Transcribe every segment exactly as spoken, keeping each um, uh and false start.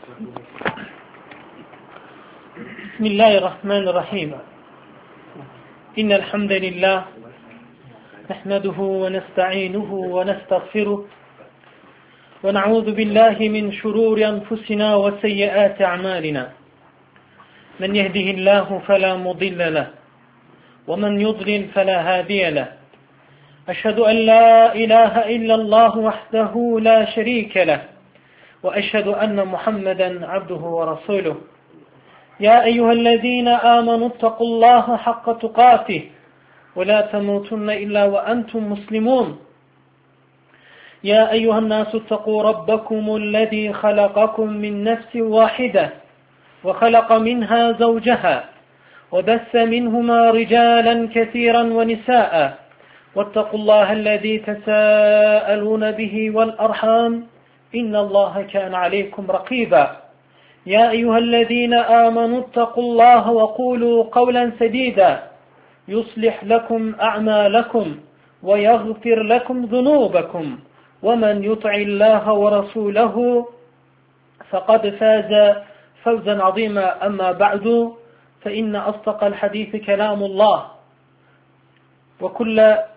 Bismillahirrahmanirrahim. İnnel hamdelellahi nahmeduhu ve nestainuhu ve nestağfiruh ve na'udzu billahi min şururi enfusina ve seyyiati a'malina. Men yehdihillahu fela mudille leh ve men yudlil fela hadiye leh. Eşhedü en la ilahe illallah vahdehu la şerike leh ve eşhedü enne Muhammeden abduhu ve resuluh. Ya eyyühellezine amenu ittakullaha hakka tukatih ve la temutunne illa ve entum muslimun. Ya eyyühennasu ittakû rabbakumullezî halakakum min nefsin vâhide ve halaka minha zavceha ve besse minhuma ricalan kesiran ve nisâ'a vettekullâhellezî tesâelûne bihi vel arham innallâhe kâne aleykum rakîbâ. يا أيها الذين آمنوا اتقوا الله وقولوا قولا سديدا يصلح لكم أعمالكم ويغفر لكم ذنوبكم ومن يطع الله ورسوله فقد فاز فوزا عظيما أما بعد فإن أصدق الحديث كلام الله وكل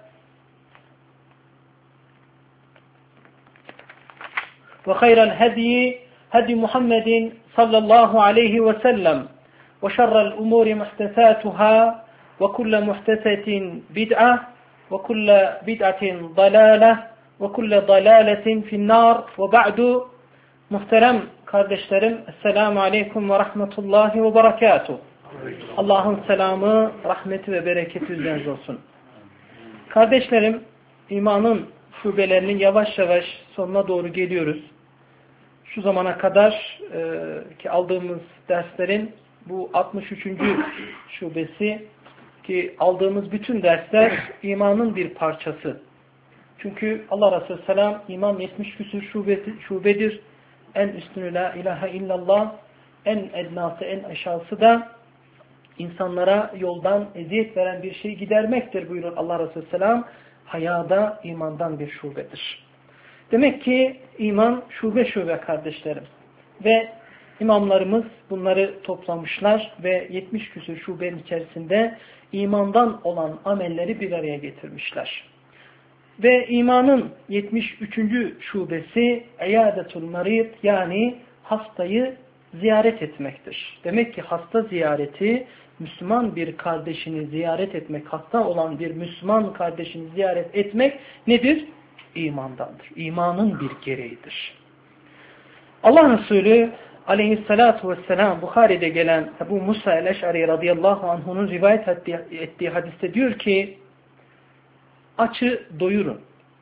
وخير الهدي هدي محمد صلى الله عليه وسلم وشر الأمور محدثاتها وكل محدثة بدعة وكل بدعة ضلالة وكل ضلالة في النار وبعد. Muhterem kardeşlerim, Esselamu Aleyküm ve Rahmetullahi ve Berekatuhu. Allah'ın selamı, rahmeti ve bereketi üzerinize olsun. Kardeşlerim, imanın şubelerinin yavaş yavaş sonuna doğru geliyoruz. Şu zamana kadar e, ki aldığımız derslerin bu altmış üçüncü şubesi ki aldığımız bütün dersler imanın bir parçası. Çünkü Allah Resulü Selam iman yetmiş küsur şubesi, şubedir. En üstünü la ilahe illallah, en ednası, en aşağısı da insanlara yoldan eziyet veren bir şeyi gidermektir buyurur Allah Resulü Selam. Hayada imandan bir şubedir. Demek ki iman şube şube kardeşlerim. Ve imamlarımız bunları toplamışlar ve yetmiş küsur şubenin içerisinde imandan olan amelleri bir araya getirmişler. Ve imanın yetmiş üçüncü şubesi iyadetul marid, yani hastayı ziyaret etmektir. Demek ki hasta ziyareti, Müslüman bir kardeşini ziyaret etmek, hasta olan bir Müslüman kardeşini ziyaret etmek nedir? İmandandır. İmanın bir gereğidir. Allah Resulü aleyhissalatu vesselam Bukhari'de gelen Ebu Musa el-Eş'ari radıyallahu anh'unun rivayet ettiği hadiste diyor ki, açı doyurun,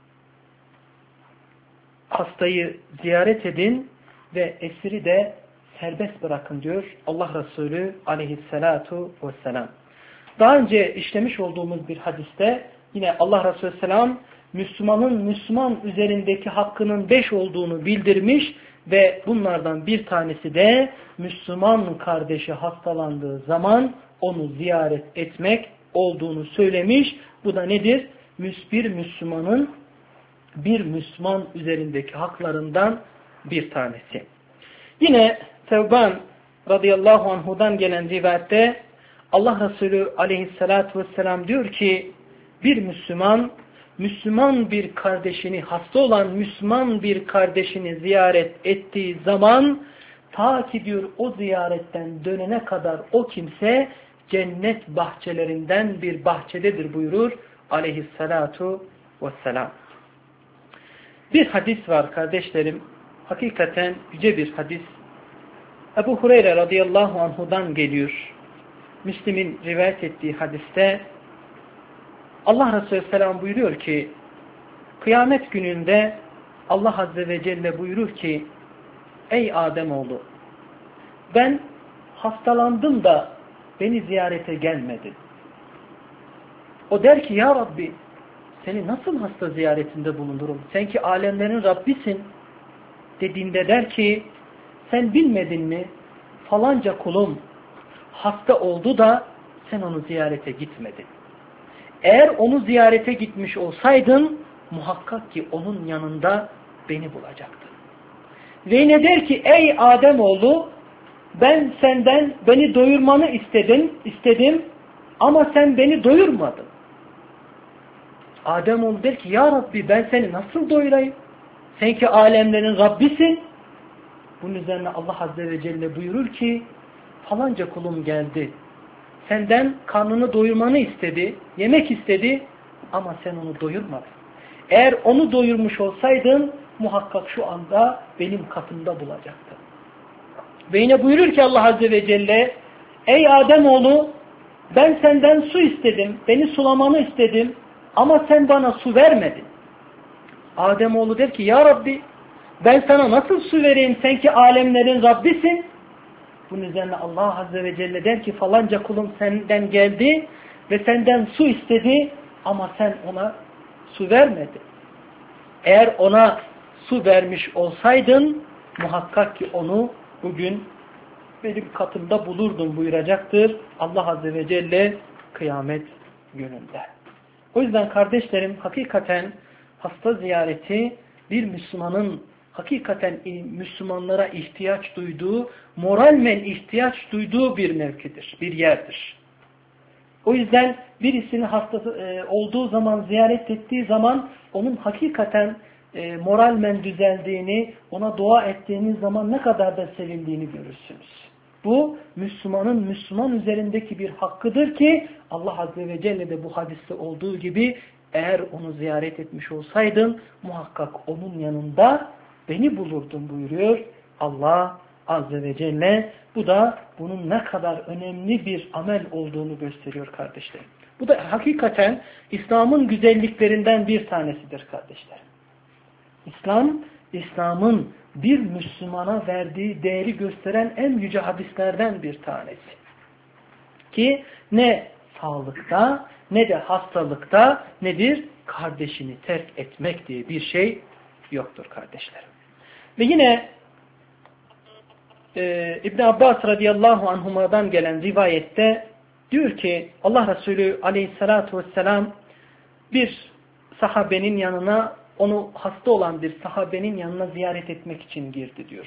hastayı ziyaret edin ve esiri de serbest bırakın diyor Allah Resulü aleyhissalatu vesselam. Daha önce işlemiş olduğumuz bir hadiste yine Allah Resulü selam Müslümanın Müslüman üzerindeki hakkının beş olduğunu bildirmiş ve bunlardan bir tanesi de Müslüman kardeşi hastalandığı zaman onu ziyaret etmek olduğunu söylemiş. Bu da nedir? Bir Müslümanın bir Müslüman üzerindeki haklarından bir tanesi. Yine Tevban radıyallahu anhudan gelen rivayette Allah Resulü aleyhissalatü vesselam diyor ki, bir Müslüman Müslüman bir kardeşini, hasta olan Müslüman bir kardeşini ziyaret ettiği zaman ta ki diyor o ziyaretten dönene kadar o kimse cennet bahçelerinden bir bahçededir buyurur aleyhissalatu vesselam. Bir hadis var kardeşlerim, hakikaten yüce bir hadis. Ebu Hureyre radıyallahu anhudan geliyor. Müslim'in rivayet ettiği hadiste Allah Resulü selam buyuruyor ki, kıyamet gününde Allah Azze ve Celle buyurur ki, ey Ademoğlu, ben hastalandım da beni ziyarete gelmedin. O der ki, ya Rabbi, seni nasıl hasta ziyaretinde bulundurum? Sen ki alemlerin Rabbisin. Dediğinde der ki, sen bilmedin mi? Falanca kulum hasta oldu da sen onu ziyarete gitmedin. Eğer onu ziyarete gitmiş olsaydın muhakkak ki onun yanında beni bulacaktın. Ve yine der ki ey Ademoğlu ben senden beni doyurmanı istedim, istedim ama sen beni doyurmadın. Ademoğlu der ki ya Rabbi ben seni nasıl doyurayım? Sen ki alemlerin Rabbisin. Bunun üzerine Allah Azze ve Celle buyurur ki falanca kulum geldi. Senden karnını doyurmanı istedi, yemek istedi ama sen onu doyurmadın. Eğer onu doyurmuş olsaydın muhakkak şu anda benim katımda bulacaktın. Ve yine buyurur ki Allah Azze ve Celle ey Ademoğlu ben senden su istedim, beni sulamanı istedim ama sen bana su vermedin. Ademoğlu der ki ya Rabbi ben sana nasıl su vereyim sen ki alemlerin Rabbisin. Bunun üzerine Allah Azze ve Celle der ki falanca kulum senden geldi ve senden su istedi ama sen ona su vermedin. Eğer ona su vermiş olsaydın muhakkak ki onu bugün benim katımda bulurdum buyuracaktır Allah Azze ve Celle kıyamet gününde. O yüzden kardeşlerim hakikaten hasta ziyareti bir Müslümanın hakikaten Müslümanlara ihtiyaç duyduğu, moralmen ihtiyaç duyduğu bir mevkidir, bir yerdir. O yüzden birisinin hastası e, olduğu zaman, ziyaret ettiği zaman onun hakikaten e, moralmen düzeldiğini, ona dua ettiğiniz zaman ne kadar da sevindiğini görürsünüz. Bu Müslümanın Müslüman üzerindeki bir hakkıdır ki Allah Azze ve Celle de bu hadiste olduğu gibi eğer onu ziyaret etmiş olsaydın muhakkak onun yanında beni bulurdun buyuruyor Allah Azze ve Celle. Bu da bunun ne kadar önemli bir amel olduğunu gösteriyor kardeşlerim. Bu da hakikaten İslam'ın güzelliklerinden bir tanesidir kardeşlerim. İslam, İslam'ın bir Müslümana verdiği değeri gösteren en yüce hadislerden bir tanesi. Ki ne sağlıkta ne de hastalıkta nedir? Kardeşini terk etmek diye bir şey yoktur kardeşlerim. Ve yine e, İbn Abbas radıyallahu anhuma'dan gelen rivayette diyor ki Allah Resulü aleyhissalatu vesselam bir sahabenin yanına, onu hasta olan bir sahabenin yanına ziyaret etmek için girdi diyor.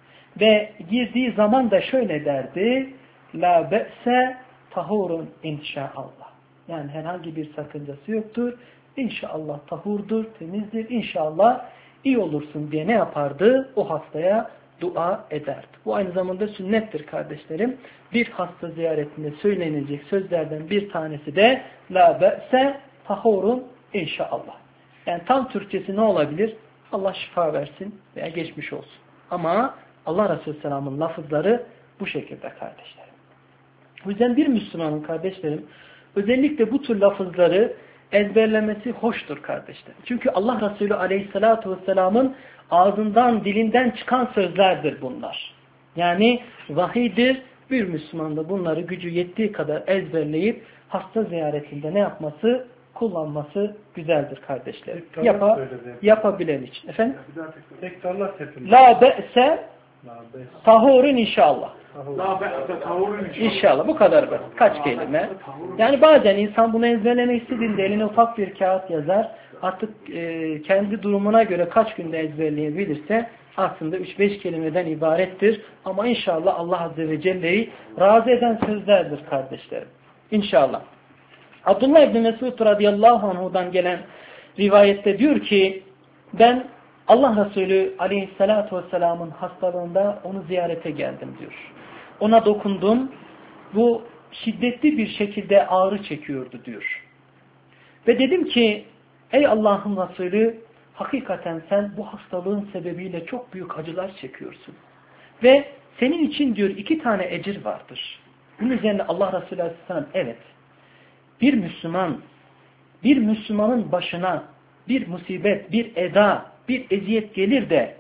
Ve girdiği zaman da şöyle derdi: La be'se tahurun inşaallah. Yani herhangi bir sakıncası yoktur. İnşallah tahurdur, temizdir. İnşallah iyi olursun diye ne yapardı? O hastaya dua ederdi. Bu aynı zamanda sünnettir kardeşlerim. Bir hasta ziyaretinde söylenecek sözlerden bir tanesi de La be'se tahurun inşallah. Yani tam Türkçesi ne olabilir? Allah şifa versin veya geçmiş olsun. Ama Allah Resulü Selam'ın lafızları bu şekilde kardeşlerim. O yüzden bir Müslümanın kardeşlerim özellikle bu tür lafızları ezberlemesi hoştur kardeşlerim. Çünkü Allah Resulü Aleyhisselatü Vesselam'ın ağzından, dilinden çıkan sözlerdir bunlar. Yani vahiydir. Bir Müslüman da bunları gücü yettiği kadar ezberleyip hasta ziyaretinde ne yapması? Kullanması güzeldir kardeşlerim. Yapa, yapabilen için. Efendim? Tekrarlar hepimiz. La be'se tahurun inşallah. La be'se tahurun inşallah. İnşallah. Bu kadar basit. Kaç kelime. Yani bazen insan bunu ezberlemek istediğinde eline ufak bir kağıt yazar. Artık e, kendi durumuna göre kaç günde ezberleyebilirse aslında üç beş kelimeden ibarettir. Ama inşallah Allah Azze ve Celle'yi razı eden sözlerdir kardeşlerim. İnşallah. Abdullah İbni Mesud radıyallahu anhu'dan gelen rivayette diyor ki ben Allah Resulü aleyhissalatu vesselamın hastalığında onu ziyarete geldim diyor. Ona dokundum. Bu şiddetli bir şekilde ağrı çekiyordu diyor. Ve dedim ki ey Allah'ın Resulü hakikaten sen bu hastalığın sebebiyle çok büyük acılar çekiyorsun. Ve senin için diyor iki tane ecir vardır. Bunun üzerine Allah Resulü aleyhisselam evet. Bir Müslüman, bir Müslümanın başına bir musibet, bir eda, bir eziyet gelir de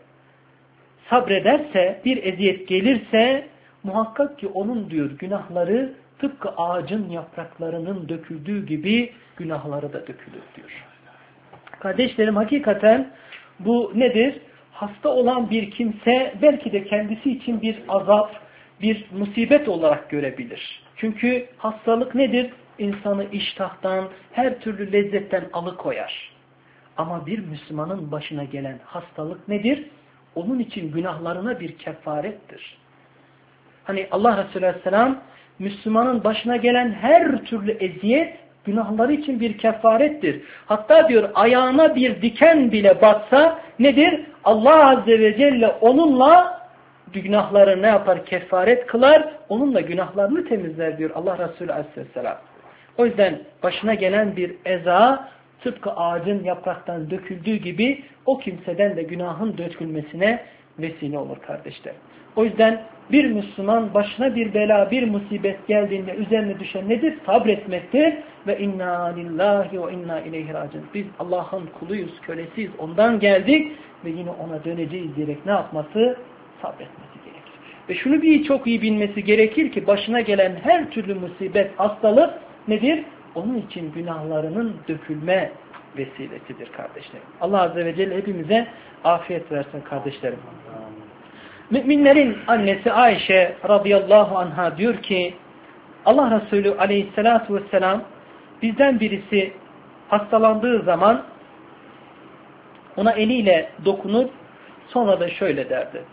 sabrederse, bir eziyet gelirse muhakkak ki onun diyor günahları tıpkı ağacın yapraklarının döküldüğü gibi günahları da dökülür diyor. Kardeşlerim hakikaten bu nedir? Hasta olan bir kimse belki de kendisi için bir azap, bir musibet olarak görebilir. Çünkü hastalık nedir? İnsanı iştahtan, her türlü lezzetten alıkoyar. Ama bir Müslümanın başına gelen hastalık nedir? onun için günahlarına bir kefarettir. Hani Allah Resulü Aleyhisselam Müslümanın başına gelen her türlü eziyet günahları için bir kefarettir. Hatta diyor ayağına bir diken bile batsa nedir? Allah Azze ve Celle onunla günahları ne yapar? Kefaret kılar. Onunla günahlarını temizler diyor Allah Resulü Aleyhisselam. O yüzden başına gelen bir eza tıpkı ağacın yapraktan döküldüğü gibi o kimseden de günahın dökülmesine vesile olur kardeşler. O yüzden bir Müslüman başına bir bela, bir musibet geldiğinde üzerine düşen nedir? Sabretmektir. Ve inna lillahi ve inna ileyhi raciun. Biz Allah'ın kuluyuz, kölesiyiz. Ondan geldik ve yine ona döneceğiz diyerek ne yapması? Sabretmesi gerekir. Ve şunu bir çok iyi bilmesi gerekir ki başına gelen her türlü musibet, hastalık nedir? Onun için günahlarının dökülme vesilesidir kardeşlerim. Allah Azze ve Celle hepimize afiyet versin kardeşlerim. Müminlerin annesi Ayşe radıyallahu anha diyor ki Allah Resulü aleyhissalatu vesselam bizden birisi hastalandığı zaman ona eliyle dokunur sonra da şöyle derdi.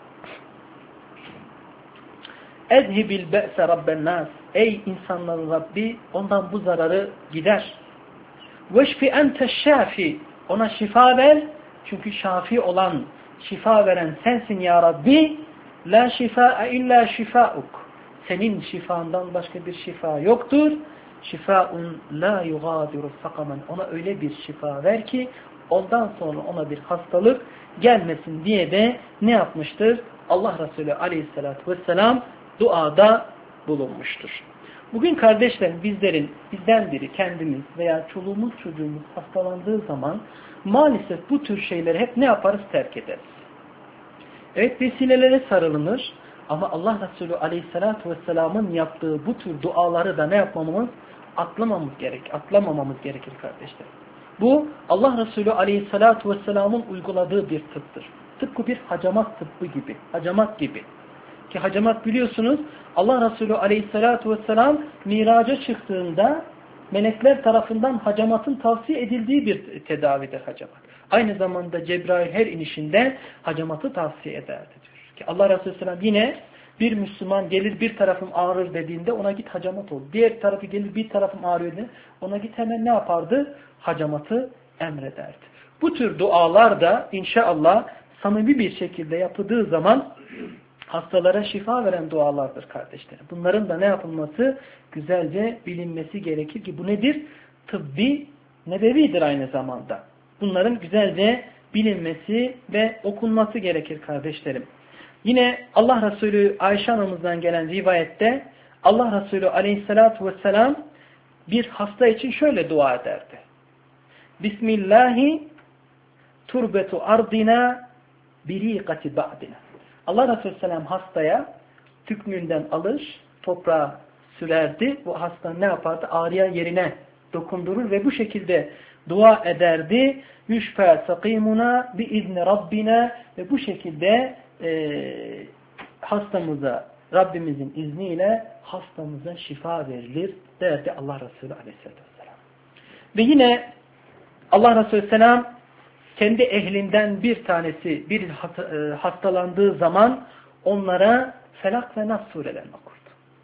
Ezhibil be'se rabben nas. Ey insanların Rabbi ondan bu zararı gider. Veşfi ente şafi. Ona şifa ver. Çünkü şafi olan, şifa veren sensin ya Rabbi. La şifa illa şifauk. Senin şifandan başka bir şifa yoktur. Şifaun la yugadiru sakamen. Ona öyle bir şifa ver ki ondan sonra ona bir hastalık gelmesin diye de ne yapmıştır? Allah Resulü aleyhissalatü vesselam duada bulunmuştur. Bugün kardeşlerim bizlerin, bizden biri kendimiz veya çoluğumuz çocuğumuz hastalandığı zaman maalesef bu tür şeyleri hep ne yaparız? Terk ederiz. Evet vesilelere sarılınır ama Allah Resulü aleyhissalatü vesselamın yaptığı bu tür duaları da ne yapmamamız? Atlamamız gerek, atlamamamız gerekir kardeşlerim. Bu Allah Resulü aleyhissalatü vesselamın uyguladığı bir tıptır. Tıpkı bir hacamat tıbbı gibi, hacamat gibi. Ki hacamat biliyorsunuz Allah Resulü aleyhissalatü vesselam miraca çıktığında melekler tarafından hacamatın tavsiye edildiği bir tedavidir hacamat. Aynı zamanda Cebrail her inişinde hacamatı tavsiye ederdi diyor. Ki Allah Resulü aleyhisselam yine bir Müslüman gelir bir tarafım ağrır dediğinde ona git hacamat ol. Diğer tarafı gelir bir tarafım ağrıyor dediğinde ona git hemen ne yapardı? Hacamatı emrederdi. Bu tür dualar da inşallah samimi bir şekilde yapıldığı zaman hastalara şifa veren dualardır kardeşlerim. Bunların da ne yapılması? Güzelce bilinmesi gerekir ki bu nedir? Tıbbi, nebevidir aynı zamanda. Bunların güzelce bilinmesi ve okunması gerekir kardeşlerim. Yine Allah Resulü Ayşe anamızdan gelen rivayette Allah Resulü aleyhissalatu vesselam bir hasta için şöyle dua ederdi. Bismillahi turbetu ardina biriqati ba'dina. Allah Resulü Aleyhisselam hastaya tükmünden alır, toprağa sürerdi. Bu hasta ne yapardı? Ağrıyan yerine dokundurur ve bu şekilde dua ederdi. Yüşfe sakimuna bi izni Rabbina ve bu şekilde e, hastamıza Rabbimizin izniyle hastamıza şifa verilir derdi Allah Resulü Aleyhisselatü Vesselam. Ve yine Allah Resulü Aleyhisselam kendi ehlinden bir tanesi bir hastalandığı zaman onlara Felak ve Nas surelerini okurdu.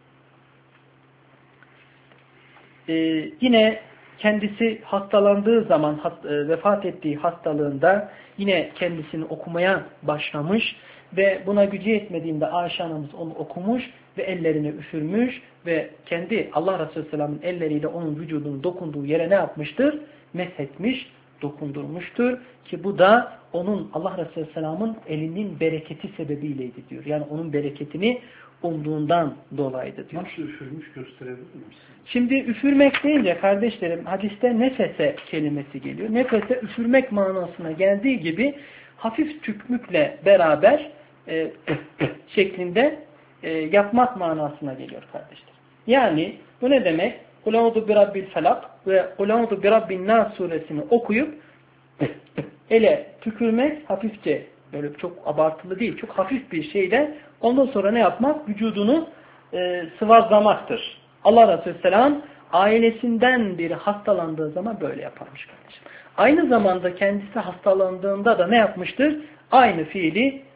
Ee, yine kendisi hastalandığı zaman vefat ettiği hastalığında yine kendisini okumaya başlamış ve buna gücü yetmediğinde Ayşe anamız onu okumuş ve ellerini üfürmüş ve kendi Allah Resulü Aleyhisselam'ın elleriyle onun vücudunun dokunduğu yere ne yapmıştır? Meshetmiş, dokundurmuştur ki bu da onun Allah Resulü Aleyhisselam'ın elinin bereketi sebebiyleydi diyor. Yani onun bereketini umduğundan dolayıydı diyor. Nasıl üfürmüş gösterebilir misin? Şimdi üfürmek deyince kardeşlerim hadiste nefese kelimesi geliyor. Nefese üfürmek manasına geldiği gibi hafif tükmükle beraber e, şeklinde e, yapmak manasına geliyor kardeşler. Yani bu ne demek? Kul a'udhu bi rabbil felak ve Kul a'udhu bi rabbin nas suresini okuyup ele tükürmek hafifçe, böyle çok abartılı değil, çok hafif bir şeyle ondan sonra ne yapmak? Vücudunu e, sıvazlamaktır. Allah Resulü Selam ailesinden biri hastalandığı zaman böyle yaparmış kardeşim. Aynı zamanda kendisi hastalandığında da ne yapmıştır? Aynı fiili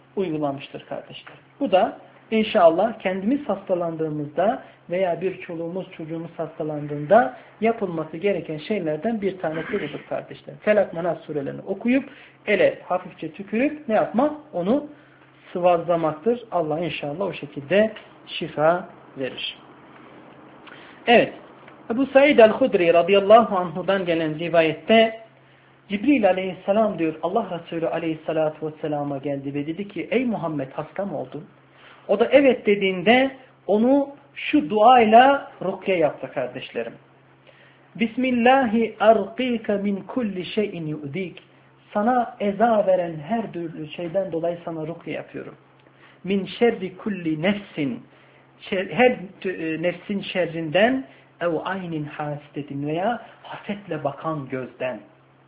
uygulamıştır kardeşler. Bu da İnşallah kendimiz hastalandığımızda veya bir çoluğumuz çocuğumuz hastalandığında yapılması gereken şeylerden bir tanesi budur kardeşler. Felak Manas surelerini okuyup ele hafifçe tükürüp ne yapmak? Onu sıvazlamaktır. Allah inşallah o şekilde şifa verir. Evet. Ebu Said el-Hudri radıyallahu anhudan gelen rivayette Cibril aleyhisselam diyor Allah Resulü aleyhissalatu vesselama geldi ve dedi ki ey Muhammed hasta mı oldun? O da evet dediğinde onu şu duayla rukye yaptı kardeşlerim. Bismillahi arqika min kulli şeyin yu'dik. Sana eza veren her türlü şeyden dolayı sana rukye yapıyorum. Min şerri kulli nefsin. Her nefsin şerrinden ev aynin hasedetin veya hasetle bakan gözden.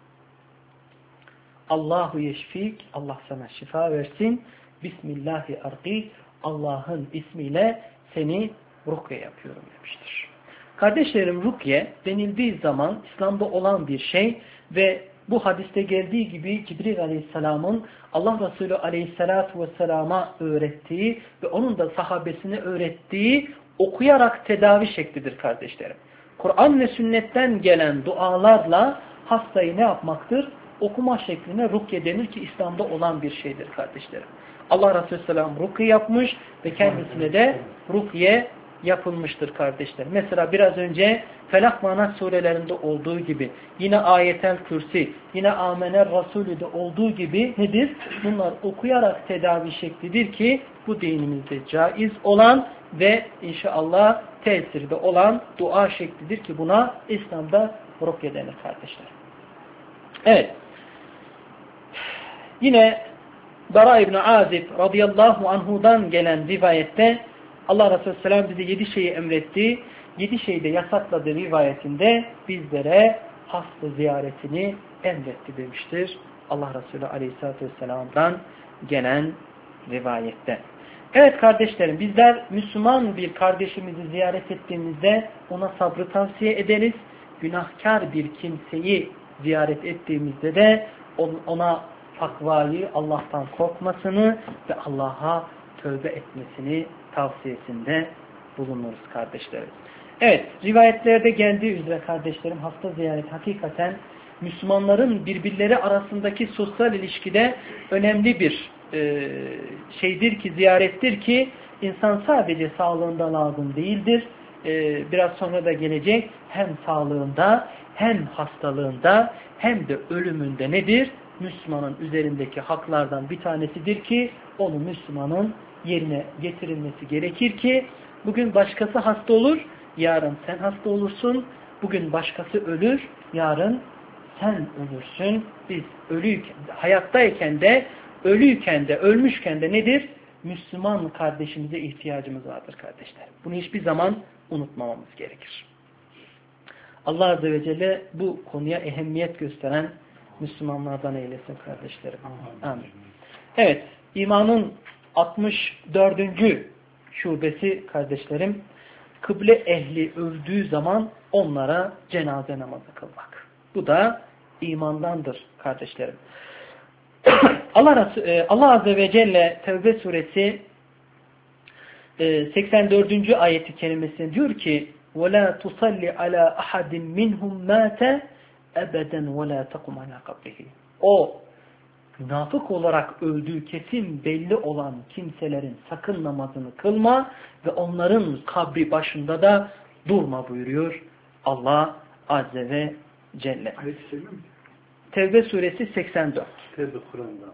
Allahu yeşfik. Allah sana şifa versin. Bismillahi arqik. Allah'ın ismiyle seni rukye yapıyorum demiştir. Kardeşlerim rukye denildiği zaman İslam'da olan bir şey ve bu hadiste geldiği gibi Cibril Aleyhisselam'ın Allah Resulü Aleyhisselatü Vesselam'a öğrettiği ve onun da sahabesine öğrettiği okuyarak tedavi şeklidir kardeşlerim. Kur'an ve sünnetten gelen dualarla hastayı ne yapmaktır? Okuma şekline rukye denir ki İslam'da olan bir şeydir kardeşlerim. Allah Resulü Selam rukye yapmış ve kendisine de rukye yapılmıştır kardeşler. Mesela biraz önce Felak Manas surelerinde olduğu gibi yine Ayetel Kürsi, yine Amener Resulü'de olduğu gibi nedir? Bunlar okuyarak tedavi şeklidir ki bu dinimizde caiz olan ve inşallah tesirde olan dua şeklidir ki buna İslam'da rukye denir kardeşler. Evet. Yine Bara İbni Azib radıyallahu anhudan gelen rivayette Allah Resulü Selam bize yedi şeyi emretti. Yedi şeyi de yasakladığı rivayetinde bizlere hasta ziyaretini emretti demiştir. Allah Resulü Aleyhisselatü Vesselam'dan gelen rivayette. Evet kardeşlerim bizler Müslüman bir kardeşimizi ziyaret ettiğimizde ona sabrı tavsiye ederiz. Günahkar bir kimseyi ziyaret ettiğimizde de ona takvayı, Allah'tan korkmasını ve Allah'a tövbe etmesini tavsiyesinde bulunuruz kardeşlerim. Evet, rivayetlerde geldiği üzere kardeşlerim hasta ziyaret hakikaten Müslümanların birbirleri arasındaki sosyal ilişkide önemli bir e, şeydir ki, ziyarettir ki insan sadece sağlığında lazım değildir. E, biraz sonra da gelecek hem sağlığında hem hastalığında hem de ölümünde nedir? Müslümanın üzerindeki haklardan bir tanesidir ki onu Müslümanın yerine getirilmesi gerekir ki bugün başkası hasta olur, yarın sen hasta olursun. Bugün başkası ölür, yarın sen ölürsün. Biz ölüyken, hayattayken de, ölüyken de, ölmüşken de nedir? Müslüman kardeşimize ihtiyacımız vardır kardeşler. Bunu hiçbir zaman unutmamamız gerekir. Allah Azze ve Celle bu konuya ehemmiyet gösteren Müslümanlardan eylesin kardeşlerim. Amin. Evet, imanın altmış dördüncü şubesi kardeşlerim, kıble ehli öldüğü zaman onlara cenaze namazı kılmak. Bu da imandandır kardeşlerim. Allah, Allah Azze ve Celle Tevbe suresi seksen dördüncü ayeti kerimesinde diyor ki وَلَا تُصَلِّ عَلَى أَحَدٍ مِّنْهُمْ مَاتَ ebeden وَلَا تَقُمْ عَلَى قَبْرِهِ. O münafık olarak öldüğü kesin belli olan kimselerin sakın namazını kılma ve onların kabri başında da durma buyuruyor Allah Azze ve Celle. Tevbe suresi seksen dört. Tevbe Kur'an'dan.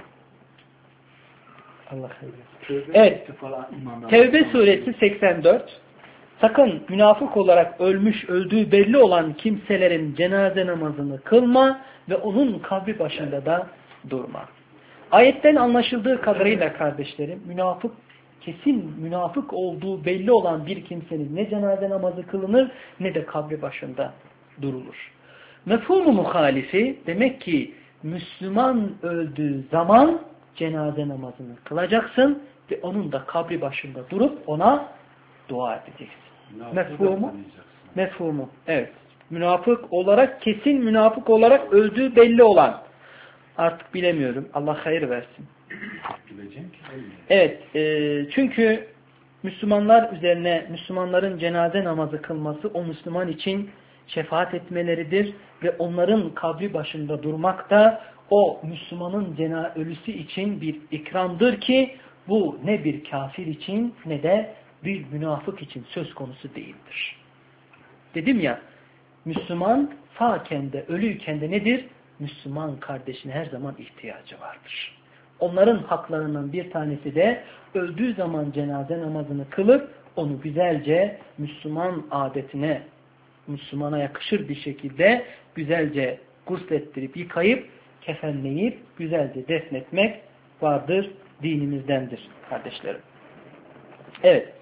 Allah hayır. Evet. Tevbe suresi seksen dört. Sakın münafık olarak ölmüş, öldüğü belli olan kimselerin cenaze namazını kılma ve onun kabri başında da durma. Ayetten anlaşıldığı kadarıyla kardeşlerim, münafık, kesin münafık olduğu belli olan bir kimsenin ne cenaze namazı kılınır ne de kabri başında durulur. Mefhum-u muhalifi demek ki Müslüman öldüğü zaman cenaze namazını kılacaksın ve onun da kabri başında durup ona dua edeceksin. Mefhumu, mefhumu, evet. Münafık olarak, kesin münafık olarak öldüğü belli olan. Artık bilemiyorum. Allah hayır versin. gidecek? Evet. E, çünkü Müslümanlar üzerine Müslümanların cenaze namazı kılması o Müslüman için şefaat etmeleridir ve onların kabri başında durmak da o Müslümanın cena ölüsü için bir ikramdır ki bu ne bir kafir için ne de bir münafık için söz konusu değildir. Dedim ya, Müslüman sağken de ölüyken de nedir? Müslüman kardeşine her zaman ihtiyacı vardır. Onların haklarından bir tanesi de öldüğü zaman cenaze namazını kılıp onu güzelce Müslüman adetine, Müslümana yakışır bir şekilde güzelce guslettirip, yıkayıp, kefenleyip, güzelce defnetmek vardır, dinimizdendir kardeşlerim. Evet.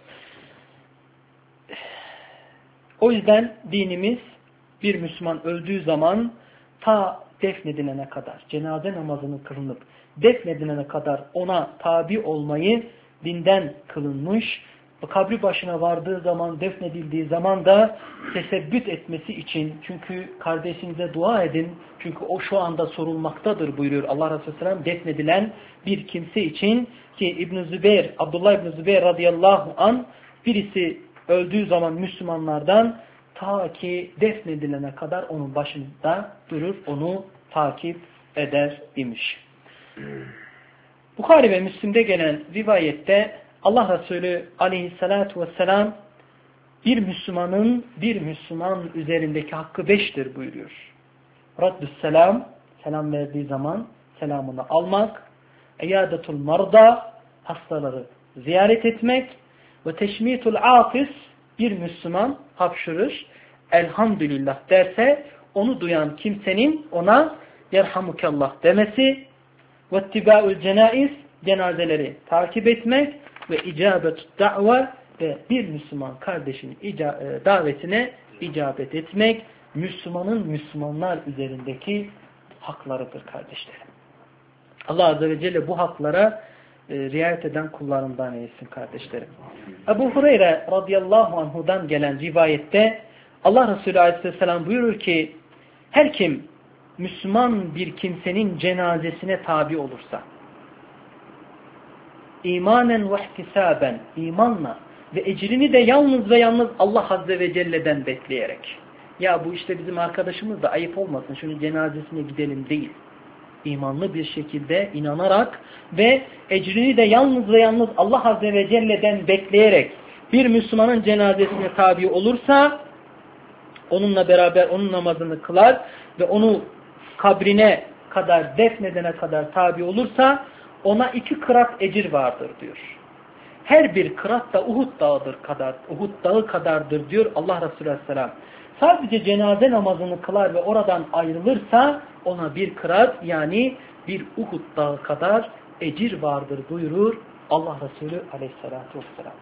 O yüzden dinimiz bir Müslüman öldüğü zaman ta defnedilene kadar, cenaze namazını kılınıp defnedilene kadar ona tabi olmayı dinden kılınmış. Kabri başına vardığı zaman, defnedildiği zaman da tesebbüt etmesi için, çünkü kardeşinize dua edin, çünkü o şu anda sorulmaktadır buyuruyor Allah Resulü Aleyhisselam, defnedilen bir kimse için ki İbn-i Zübeyir, Abdullah İbn-i Zübeyir radıyallahu an birisi öldüğü zaman Müslümanlardan ta ki defnedilene kadar onun başında durur, onu takip eder imiş. Bukhari ve Müslim'de gelen rivayette Allah Resulü aleyhissalatu vesselam bir Müslümanın bir Müslüman üzerindeki hakkı beştir buyuruyor. Raddüsselam, selam verdiği zaman selamını almak, iyadetul marda, hastaları ziyaret etmek ve teşmitul afis, bir Müslüman hapşırır, elhamdülillah derse onu duyan kimsenin ona yerhamukallah demesi ve ittiba'ul cenaiz, cenazeleri takip etmek ve icabetü da'va ve bir Müslüman kardeşin davetine icabet etmek Müslümanın Müslümanlar üzerindeki haklarıdır kardeşlerim. Allah Azze ve Celle bu haklara e, riayet eden kullarından eylesin kardeşlerim. Ebu Hureyre radıyallahu anhudan gelen rivayette Allah Resulü aleyhisselam buyurur ki her kim Müslüman bir kimsenin cenazesine tabi olursa, imanen ve ihtisaben, imanla ve ecrini de yalnız ve yalnız Allah Azze ve Celle'den bekleyerek, ya bu işte bizim arkadaşımız da ayıp olmasın, şunun cenazesine gidelim değil. İmanlı bir şekilde inanarak ve ecrini de yalnız ve yalnız Allah Azze ve Celle'den bekleyerek bir Müslümanın cenazesine tabi olursa, onunla beraber onun namazını kılar ve onu kabrine kadar, defnedene kadar tabi olursa ona iki kırat ecir vardır diyor. Her bir kırat da Uhud dağıdır kadar, Uhud dağı kadardır diyor Allah Resulü Aleyhisselam. Sadece cenaze namazını kılar ve oradan ayrılırsa ona bir kırat, yani bir Uhud dağı kadar ecir vardır buyurur Allah Resulü Aleyhisselatü Vesselam.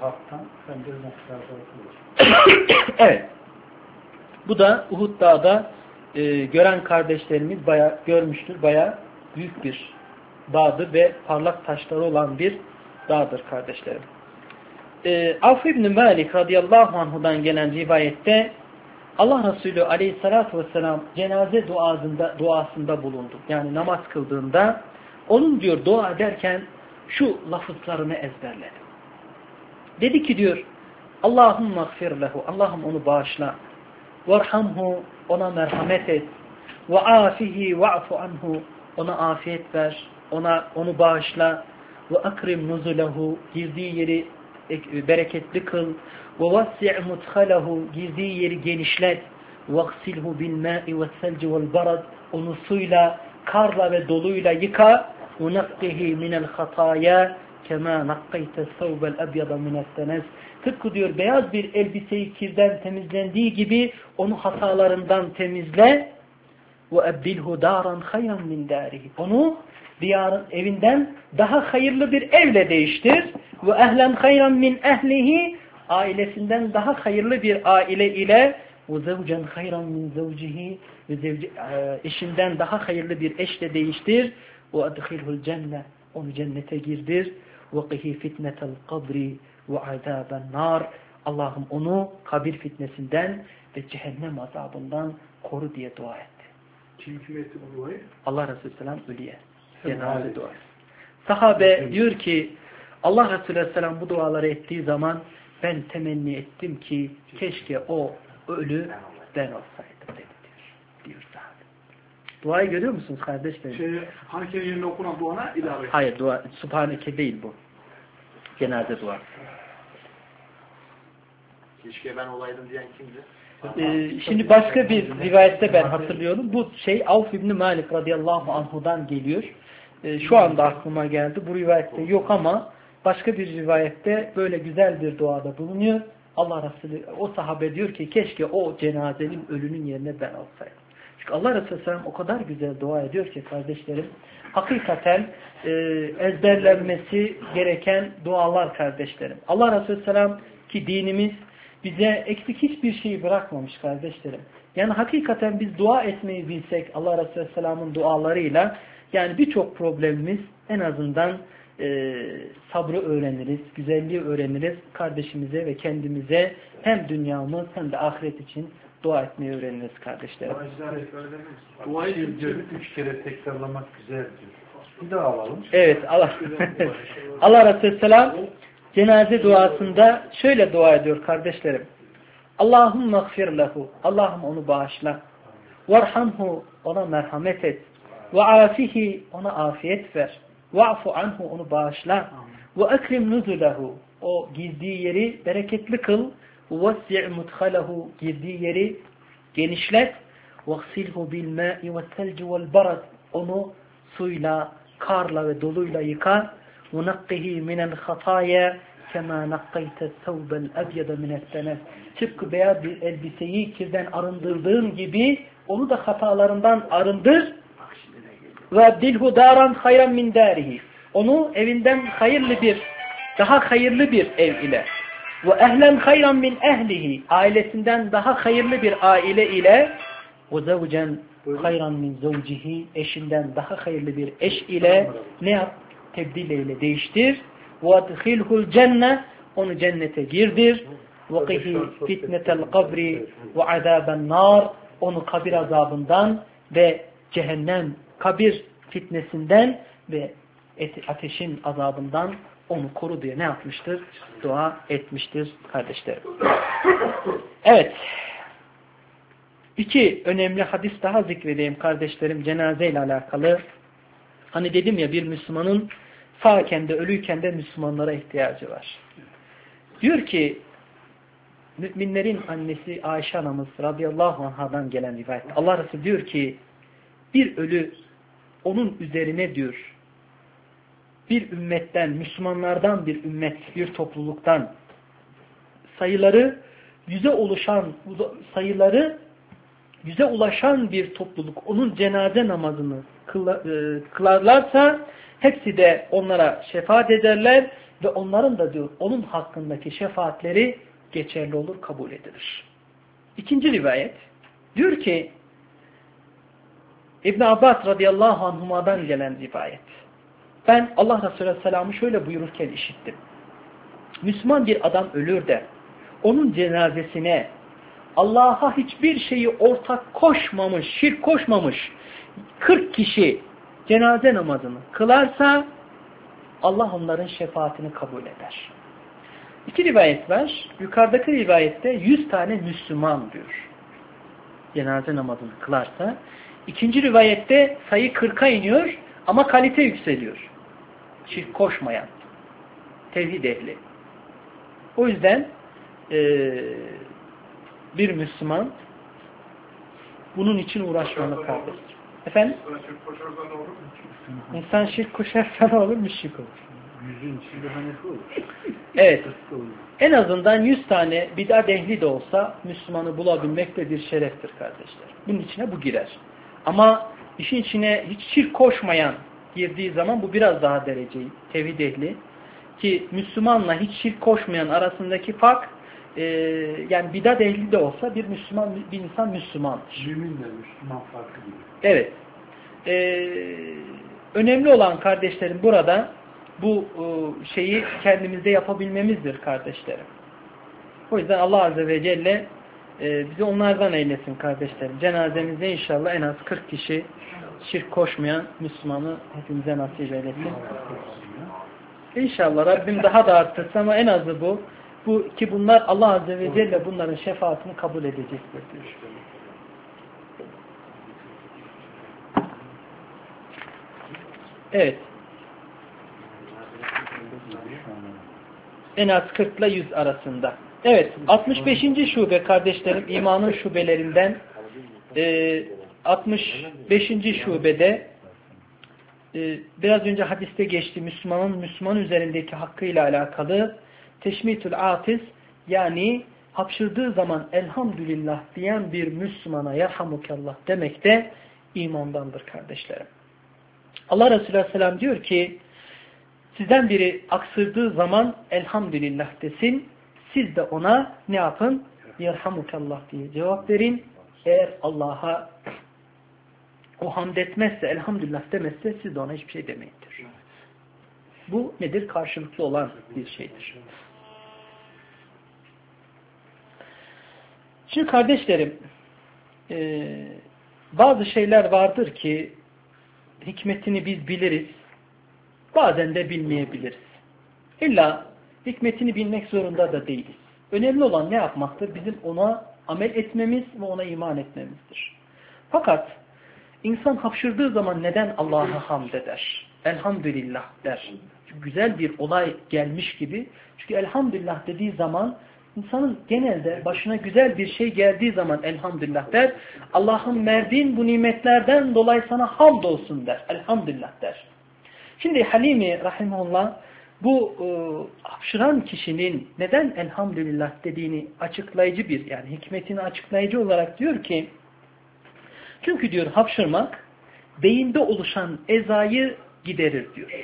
Evet. Bu da Uhud dağda e, gören kardeşlerimiz bayağı görmüştür. Bayağı büyük bir dağdır ve parlak taşları olan bir dağdır kardeşlerim. E, Avf ibn Malik radıyallahu anhudan gelen rivayette Allah Resulü aleyhissalatu vesselam cenaze duasında, duasında bulundu. Yani namaz kıldığında onun diyor dua ederken şu lafızlarını ezberledi. Dedi ki diyor Allahümme gfir lehu, Allah'ım onu bağışla. Varhamhu, ona merhamet et. Ve afihi ve'fu anhu, ona afiyet ver. Ona onu bağışla. Ve akrim nuzulehu, girdiği yeri bereketli kıl. Ve vassi' mudhalahu, girdiği yeri genişlet. Ve gsilhu bil ma'i ve selci vel barad, onu suyla, karla ve doluyla yıka. Ve nakkihi minel hataya kema nakkayte sevbel ebyada minel senes. Tıpkı diyor beyaz bir elbiseyi kirden temizlendiği gibi onu hatalarından temizle. Ve ebdilhu daran hayran min darihi. Onu diyarın, evinden daha hayırlı bir evle değiştir. Ve ehlen hayran min ehlihi, ailesinden daha hayırlı bir aile ile. Ve zevcen hayran min zevcihi, ve zevci, eşinden daha hayırlı bir eşle değiştir. Ve edkhilhul cennet, onu cennete girdir. Ve qihi fitnetel kabri ve azaben nar, Allah'ım onu kabir fitnesinden ve cehennem azabından koru diye dua etti. Kim kim etti bu duayı? Allah Resulü Selam ölüye. Cenaze duası. Sahabe diyor ki Allah Resulü Aleyhisselam bu duaları ettiği zaman ben temenni ettim ki keşke o ölü ben olsaydım dedi diyor. Diyor sahabe. Duayı görüyor musunuz kardeşlerim? Şey, Subhaneke'nin yerine okunan duana ilave. Hayır, dua Subhaneke değil bu. Cenaze duası. Keşke ben olaydım diyen kimdi? Ee, şimdi başka bir rivayette ben hatırlıyorum. Bu şey Avf İbni Malik radıyallahu anhu'dan geliyor. Ee, şu anda aklıma geldi. Bu rivayette yok ama başka bir rivayette böyle güzel bir duada bulunuyor. Allah Resulü o sahabe diyor ki keşke o cenazenin ölünün yerine ben olsaydım. Çünkü Allah Resulü Selam o kadar güzel dua ediyor ki kardeşlerim. Hakikaten e, ezberlenmesi gereken dualar kardeşlerim. Allah Resulü Selam ki dinimiz bize eksik hiçbir şeyi bırakmamış kardeşlerim. Yani hakikaten biz dua etmeyi bilsek Allah Resulü Selam'ın dualarıyla yani birçok problemimiz en azından e, sabrı öğreniriz, güzelliği öğreniriz. Kardeşimize ve kendimize hem dünyamız hem de ahiret için dua etmeyi öğreniriz kardeşlerim. Duayı diyor, üç kere tekrarlamak güzel diyor. Bir daha alalım. Evet, Allah, Allah Resulü Selam cenaze duasında şöyle dua ediyor kardeşlerim. Allahümme gfir lehu. Allah'ım onu bağışla. Varhamhu. Ona merhamet et. Ve afihi. Ona afiyet ver. Ve'fu anhu. Onu bağışla. Ve ekrim nuzulehu. O girdiği yeri bereketli kıl. Vesi' mudhalehu. Girdiği yeri genişlet. Veghsilhu bil ma'i ve telci vel barad. Onu suyla, karla ve doluyla yıka. وَنَقِّهِ مِنَ الْخَطَايَا كَمَا نَقَّيْتَ الثَّوْبَ الْأَبْيَدَ مِنَ الدَّنَسِ Tıpkı beyaz bir elbiseyi kirden arındırdığın gibi onu da hatalarından arındır. وَاَبْدِلْهُ دَارًا خَيْرًا مِنْ دَارِهِ Onu evinden hayırlı bir, daha hayırlı bir ev ile. وَاَهْلًا خَيْرًا مِنْ اَهْلِهِ Ailesinden daha hayırlı bir aile ile. وَزَوْجًا خَيْرًا مِنْ زَوْجِهِ Eşinden daha hayırlı bir eş ile ne yap? Tebdil eyle, değiştir. وَاَدْخِلْهُ الْجَنَّةِ Onu cennete girdir. وَقِهِ فِتْنَةَ الْقَبْرِ وَعَذَابَ النَّارِ Onu kabir azabından ve cehennem kabir fitnesinden ve ateşin azabından onu koru diye ne yapmıştır? Dua etmiştir kardeşlerim. Evet. İki önemli hadis daha zikredeyim kardeşlerim cenaze ile alakalı. Hani dedim ya bir Müslümanın sağken de ölüyken de Müslümanlara ihtiyacı var. Diyor ki müminlerin annesi Ayşe anamız radıyallahu anhadan gelen rivayet. Allah Resulü diyor ki bir ölü onun üzerine diyor bir ümmetten, Müslümanlardan bir ümmet, bir topluluktan sayıları yüze ulaşan sayıları yüze ulaşan bir topluluk onun cenaze namazını kılarlarsa hepsi de onlara şefaat ederler ve onların da diyor onun hakkındaki şefaatleri geçerli olur, kabul edilir. İkinci rivayet diyor ki İbn Abbas radıyallahu anhuma'dan gelen rivayet. Ben Allah Resulü Aleyhisselam'ı şöyle buyururken işittim. Müslüman bir adam ölür de onun cenazesine Allah'a hiçbir şeyi ortak koşmamış, şirk koşmamış kırk kişi cenaze namazını kılarsa Allah onların şefaatini kabul eder. İki rivayet var. Yukarıdaki rivayette yüz tane Müslüman diyor. Cenaze namazını kılarsa. İkinci rivayette sayı kırka iniyor ama kalite yükseliyor. Şirk koşmayan. Tevhid ehli. O yüzden ee, bir Müslüman bunun için uğraşmalı kardeşler. Efendim? İnsan şirk koşarsa ne olur? Müşrik olur. Yüzün içinde hanefi olur. Evet. En azından yüz tane bid'at ehli de olsa Müslümanı bulabilmek de bir şereftir kardeşler. Bunun içine bu girer. Ama işin içine hiç şirk koşmayan girdiği zaman bu biraz daha dereceyi. Tevhid ehli. Ki Müslümanla hiç şirk koşmayan arasındaki fark e, yani bid'at ehli de olsa bir Müslüman bir insan Müslümandır. Müminle Müslüman farkı gibi. Evet. Ee, önemli olan kardeşlerim burada bu e, şeyi kendimizde yapabilmemizdir kardeşlerim. O yüzden Allah Azze ve Celle e, bizi onlardan eylesin kardeşlerim. Cenazemizde inşallah en az kırk kişi şirk koşmayan Müslümanı hepimize nasip eylesin. İnşallah Rabbim daha da arttırsın ama en azı bu. Bu ki bunlar Allah Azze ve Celle bunların şefaatini kabul edecektir diyor. Evet. En az kırk ile yüz arasında. Evet. altmış beşinci şube kardeşlerim imanın şubelerinden e, altmış beşinci şubede e, biraz önce hadiste geçti Müslümanın Müslüman üzerindeki hakkıyla alakalı teşmitül atis yani hapşırdığı zaman elhamdülillah diyen bir Müslümana yerhamukallah demek de imandandır kardeşlerim. Allah Resulü Aleyhisselam diyor ki sizden biri aksırdığı zaman elhamdülillah desin. Siz de ona ne yapın? Yerhamukallah diye cevap verin. Eğer Allah'a o hamd etmezse, elhamdülillah demezse siz de ona hiçbir şey demeyindir. Bu nedir? Karşılıklı olan bir şeydir. Şimdi kardeşlerim e, bazı şeyler vardır ki hikmetini biz biliriz. Bazen de bilmeyebiliriz. İlla hikmetini bilmek zorunda da değiliz. Önemli olan ne yapmaktır? Bizim ona amel etmemiz ve ona iman etmemizdir. Fakat insan hapşırdığı zaman neden Allah'a hamd eder? Elhamdülillah der. Çünkü güzel bir olay gelmiş gibi. Çünkü elhamdülillah dediği zaman insanın genelde başına güzel bir şey geldiği zaman elhamdülillah der. Allah'ın verdiğin bu nimetlerden dolayı sana hamd olsun der. Elhamdülillah der. Şimdi Halimi rahimahullah bu e, hapşıran kişinin neden elhamdülillah dediğini açıklayıcı bir yani hikmetini açıklayıcı olarak diyor ki çünkü diyor hapşırmak beyinde oluşan ezayı giderir diyor.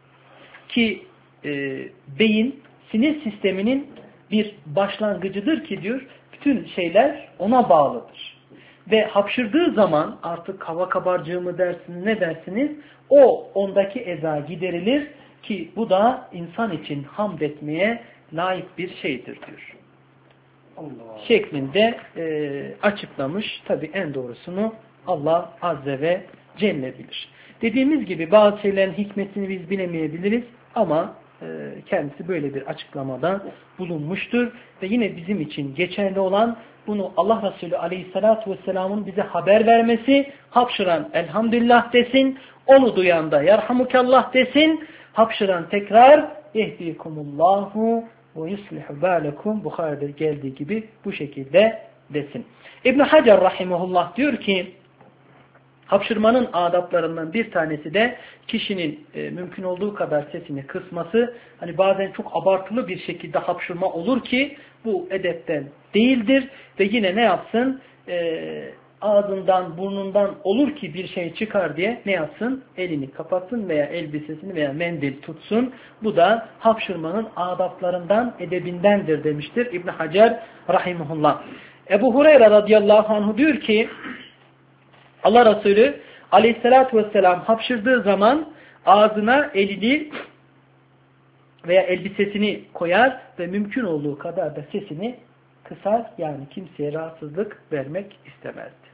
Ki e, beyin sinir sisteminin bir başlangıcıdır ki diyor bütün şeyler ona bağlıdır. Ve hapşırdığı zaman artık hava kabarcığı mı dersiniz ne dersiniz o ondaki eza giderilir ki bu da insan için hamd etmeye layık bir şeydir diyor. Allah. Şeklinde e, açıklamış. Tabi en doğrusunu Allah Azze ve Celle bilir. Dediğimiz gibi bazı şeylerin hikmetini biz bilemeyebiliriz ama e, kendisi böyle bir açıklamada bulunmuştur. Ve yine bizim için geçerli olan bunu Allah Resulü Aleyhisselatü Vesselam'ın bize haber vermesi, hapşıran elhamdülillah desin, onu duyan da yerhamukallah desin, hapşıran tekrar yehdikumullahu ve yuslihu balekum Bukhari'de geldiği gibi bu şekilde desin. İbn Hacer rahimehullah diyor ki hapşırmanın adaplarından bir tanesi de kişinin e, mümkün olduğu kadar sesini kısması. Hani bazen çok abartılı bir şekilde hapşırma olur ki bu edepten değildir ve yine ne yapsın? E, ağzından, burnundan olur ki bir şey çıkar diye ne yapsın? Elini kapatsın veya elbisesini veya mendil tutsun. Bu da hapşırmanın adaplarından, edebindendir demiştir İbn Hacer rahimehullah. Ebu Hureyre radıyallahu anh diyor ki Allah Resulü aleyhissalatü vesselam hapşırdığı zaman ağzına elini veya elbisesini koyar ve mümkün olduğu kadar da sesini kısar. Yani kimseye rahatsızlık vermek istemezdi.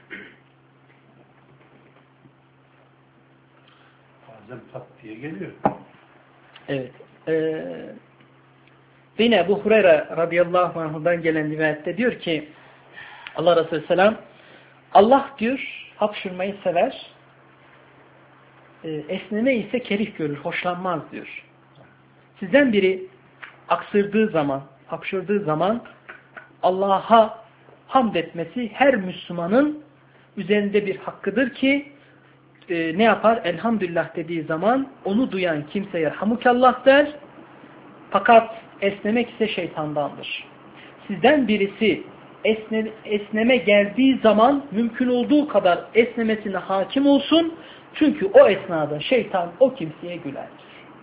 Bazen pat diye geliyor. Evet. Ee, yine Ebu Hureyre radıyallahu anh'dan gelen rivayette diyor ki Allah Resulü selam Allah diyor hapşırmayı sever, e, esneme ise kerih görür, hoşlanmaz diyor. Sizden biri aksırdığı zaman, hapşırdığı zaman Allah'a hamd etmesi her Müslümanın üzerinde bir hakkıdır ki e, ne yapar? Elhamdülillah dediği zaman onu duyan kimse yerhamukallah der. Fakat esnemek ise şeytandandır. Sizden birisi Esne, esneme geldiği zaman mümkün olduğu kadar esnemesine hakim olsun. Çünkü o esnada şeytan o kimseye gülerdir.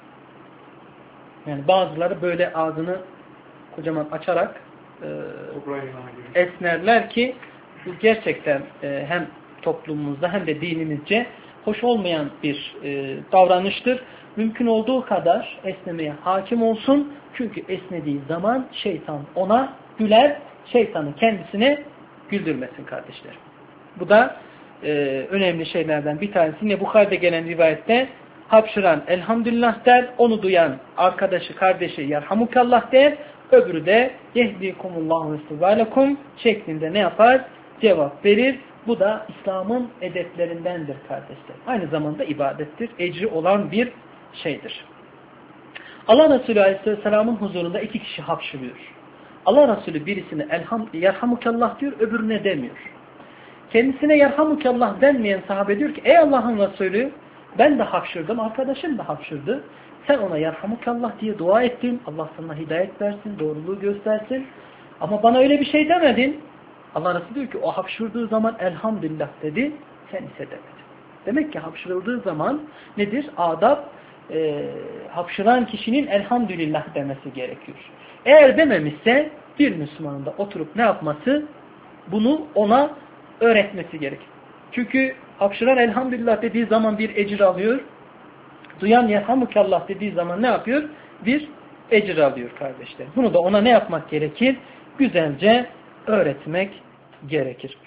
Yani bazıları böyle ağzını kocaman açarak e, esnerler ki bu gerçekten e, hem toplumumuzda hem de dinimizce hoş olmayan bir e, davranıştır. Mümkün olduğu kadar esnemeye hakim olsun. Çünkü esnediği zaman şeytan ona güler. Şeytanı kendisine güldürmesin kardeşlerim. Bu da e, önemli şeylerden bir tanesi. Yine Bukhari'de gelen rivayette hapşıran elhamdülillah der, onu duyan arkadaşı, kardeşi yerhamukallah der, öbürü de yehdikumullahu ve stubalekum şeklinde ne yapar? Cevap verir. Bu da İslam'ın edeplerindendir kardeşler. Aynı zamanda ibadettir. Ecri olan bir şeydir. Allah Resulü Aleyhisselam'ın huzurunda iki kişi hapşırıyor. Allah Resulü birisine elham, yerhamukallah diyor, öbürüne demiyor. Kendisine yerhamukallah denmeyen sahabe diyor ki ey Allah'ın Resulü ben de hapşırdım, arkadaşım da hapşırdı. Sen ona yerhamukallah diye dua ettin. Allah sana hidayet versin, doğruluğu göstersin. Ama bana öyle bir şey demedin. Allah Resulü diyor ki o hapşırdığı zaman elhamdülillah dedi, sen ise demedin. Demek ki hapşırıldığı zaman nedir? Adab, e, hapşıran kişinin elhamdülillah demesi gerekiyor. Eğer dememişse bir Müslümanın da oturup ne yapması? Bunu ona öğretmesi gerekir. Çünkü hapşıran elhamdülillah dediği zaman bir ecir alıyor. Duyan yerhamukallah dediği zaman ne yapıyor? Bir ecir alıyor kardeşler. Bunu da ona ne yapmak gerekir? Güzelce öğretmek gerekir.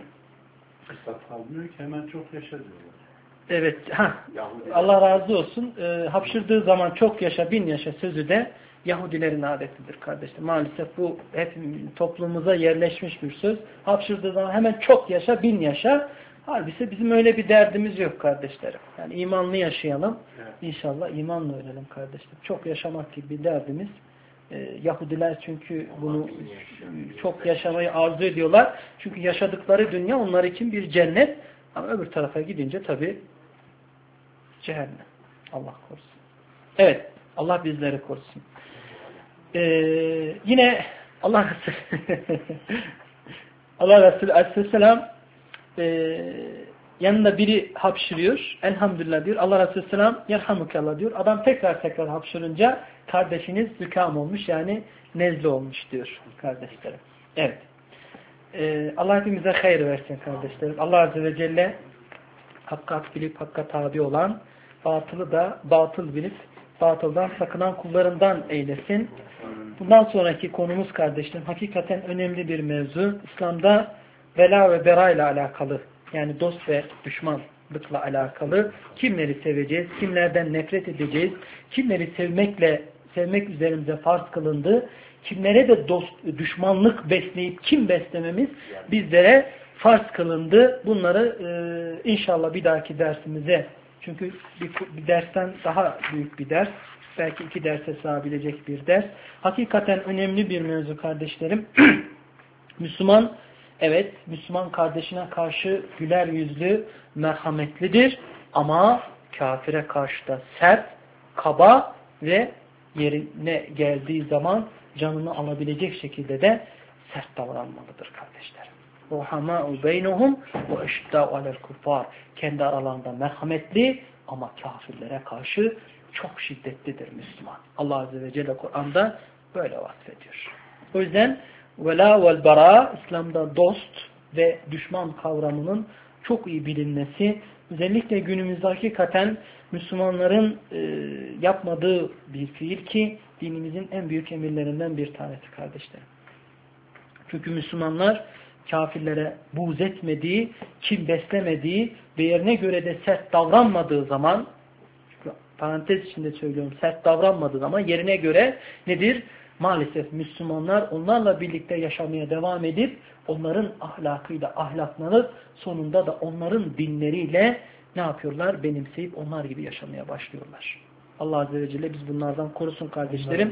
Fırsat kalmıyor ki hemen çok yaşa diyorlar. Evet. Ha, Allah razı olsun. E, hapşırdığı zaman çok yaşa, bin yaşa sözü de Yahudilerin adetidir kardeşler. Maalesef bu hep toplumumuza yerleşmiş bir söz. Hapşırdığı zaman hemen çok yaşa, bin yaşa. Halbuki bizim öyle bir derdimiz yok kardeşlerim. Yani imanlı yaşayalım. Evet. İnşallah imanla ölelim kardeşlerim. Çok yaşamak gibi bir derdimiz. Ee, Yahudiler çünkü bunu çok yaşamayı arzu ediyorlar. Çünkü yaşadıkları dünya onlar için bir cennet. Ama öbür tarafa gidince tabii cehennem. Allah korusun. Evet. Allah bizleri korusun. Ee, yine Allah Resulü Allah Resulü Aleyhisselam e, yanında biri hapşırıyor. Elhamdülillah diyor. Allah Resulü Aleyhisselam yerhamukallah diyor. Adam tekrar tekrar hapşırınca kardeşiniz zükam olmuş, yani nezle olmuş diyor kardeşlerim. Evet. Ee, Allah hepimize hayır versin kardeşlerim. Allah Azze ve Celle hakka hak bilip hakka tabi olan, batılı da batıl bilip batıldan sakınan kullarından eylesin. Bundan sonraki konumuz kardeşlerim hakikaten önemli bir mevzu. İslam'da vela ve bera ile alakalı, yani dost ve düşmanlıkla alakalı kimleri seveceğiz, kimlerden nefret edeceğiz, kimleri sevmekle sevmek üzerimize farz kılındı, kimlere de dost, düşmanlık besleyip kim beslememiz bizlere farz kılındı. Bunları e, inşallah bir dahaki dersimize, çünkü bir, bir dersten daha büyük bir ders, belki iki derse sığabilecek bir ders. Hakikaten önemli bir mevzu kardeşlerim. Müslüman, evet, Müslüman kardeşine karşı güler yüzlü, merhametlidir. Ama kafire karşı da sert, kaba ve yerine geldiği zaman canını alabilecek şekilde de sert davranmalıdır kardeşlerim. Ruhamâ'u beynehum ve eşiddâ'u alel kuffâr. Kendi aralarında merhametli ama kafirlere karşı çok şiddetlidir Müslüman. Allah Azze ve Celle Kur'an'da böyle vasfediyor. O yüzden vela vel bara, İslam'da dost ve düşman kavramının çok iyi bilinmesi, özellikle günümüzde hakikaten Müslümanların e, yapmadığı bir fiil ki dinimizin en büyük emirlerinden bir tanesi kardeşlerim. Çünkü Müslümanlar kafirlere buğz etmediği, kin beslemediği ve yerine göre de sert davranmadığı zaman, parantez içinde söylüyorum, sert davranmadığı zaman yerine göre nedir? Maalesef Müslümanlar onlarla birlikte yaşamaya devam edip onların ahlakıyla ahlaklanıp sonunda da onların dinleriyle ne yapıyorlar? Benimseyip onlar gibi yaşamaya başlıyorlar. Allah Azze ve Celle biz bunlardan korusun kardeşlerim.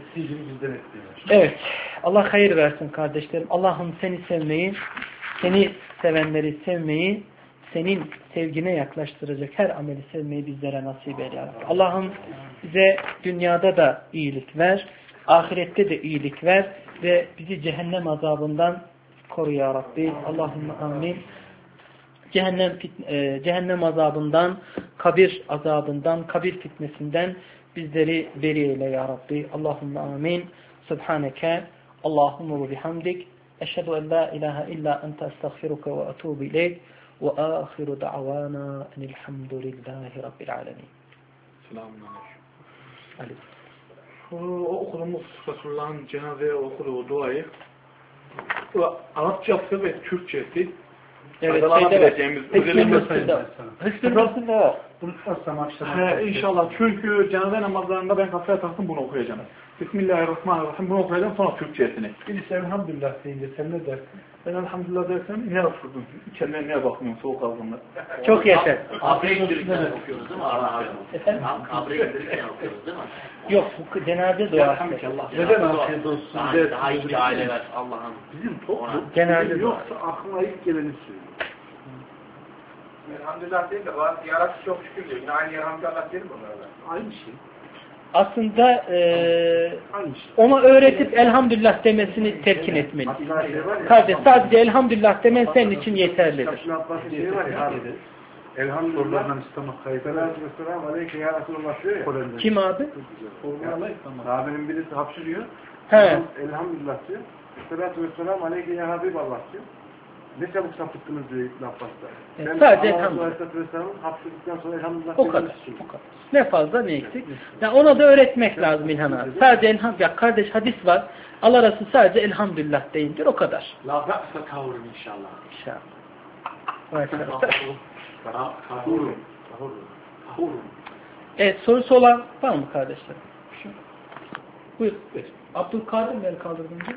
Evet. Allah hayır versin kardeşlerim. Allah'ım seni sevmeyi, seni sevenleri sevmeyi, senin sevgine yaklaştıracak her ameli sevmeyi bizlere nasip eyle. Allah'ım bize dünyada da iyilik ver, ahirette de iyilik ver ve bizi cehennem azabından koru ya Rabbi. Allahümme amin. Cehennem, e, cehennem azabından, kabir azabından, kabir fitnesinden bizleri beri eyle ya Rabbi. Allahümme amin. Subhaneke Allahümme ve bihamdik. Eşhedü en la ilahe illa ente estağfiruke ve etubu ileyk. Ve ahiru da'vana enilhamdülillahi rabbil alemin. Selamun aleyküm. O okuduğumuz Resulullah'ın cenazeye okuduğu duayı Arapçası ve Türkçesi Evet, faydalanabileceğimiz Hüsnü özellikle Müslüm'de. Hüsnü Müslüm'de var. Unutmazsam akşam. He, inşallah. Çünkü cenaze namazlarında ben kafaya taktım bunu okuyacağım. Bismillahirrahmanirrahim. Bunu okuyacağım sonra Türkçesini. Birisi elhamdülillah deyince sen ne dersin? Ben elhamdülillah dersem ne yapıyordun? Kendine neye bakmıyorsun soğuk aldığında? Çok yaşa. Kabre indirirken okuyoruz değil mi? Allah razı olsun. Efendim? Kabre indirirken okuyoruz değil mi? Yok, bu cenaze duası. Neden afiyet olsun Daha, dersin? daha iyi bir aile ver Allah'ım. Bizim toplum Genelde bizim yoksa aklına ilk geleni söylüyor. Elhamdülillah değil de bazı yarattı çok şükür diyor. Yine aynı elhamdülillah değil mi onlarla? Aynı şey. Aslında e, Aynı şey. ona öğretip elhamdülillah demesini telkin etmeli. Hatta şey var ya, Kardeş sadece elhamdülillah demen senin için yeterlidir. Şapşın Abbas'ın şeyi var ya abi. Elhamdülillah. Sorulardan İslam'a kayıt. Selatü ve selamu aleyke ya Resulullah diyor ya. Kim abi? Sahabenin birisi hapşırıyor. He. Elhamdülillah diyor. Selatü ve selamu aleyke ya Habiballah diyor. Ne çabuk sapıttınız diyor İbn Abbas'ta. Evet, Ben sadece Allah elhamdülillah. Aleyhisselatü Vesselam'ın hapşırdıktan sonra elhamdülillah O kadar. demesi O kadar. Ne fazla ne eksik. Ya ona da öğretmek lazım İlhan abi. Sadece elhamdülillah. Kardeş hadis var. Allah Resulü sadece elhamdülillah deyindir. O kadar. La ba'sa tavrım inşallah. İnşallah. Maşallah. Tahurum. Tahurum. Evet, sorusu olan var mı kardeşler? Buyur. Abdülkadir mi el kaldırdı önce?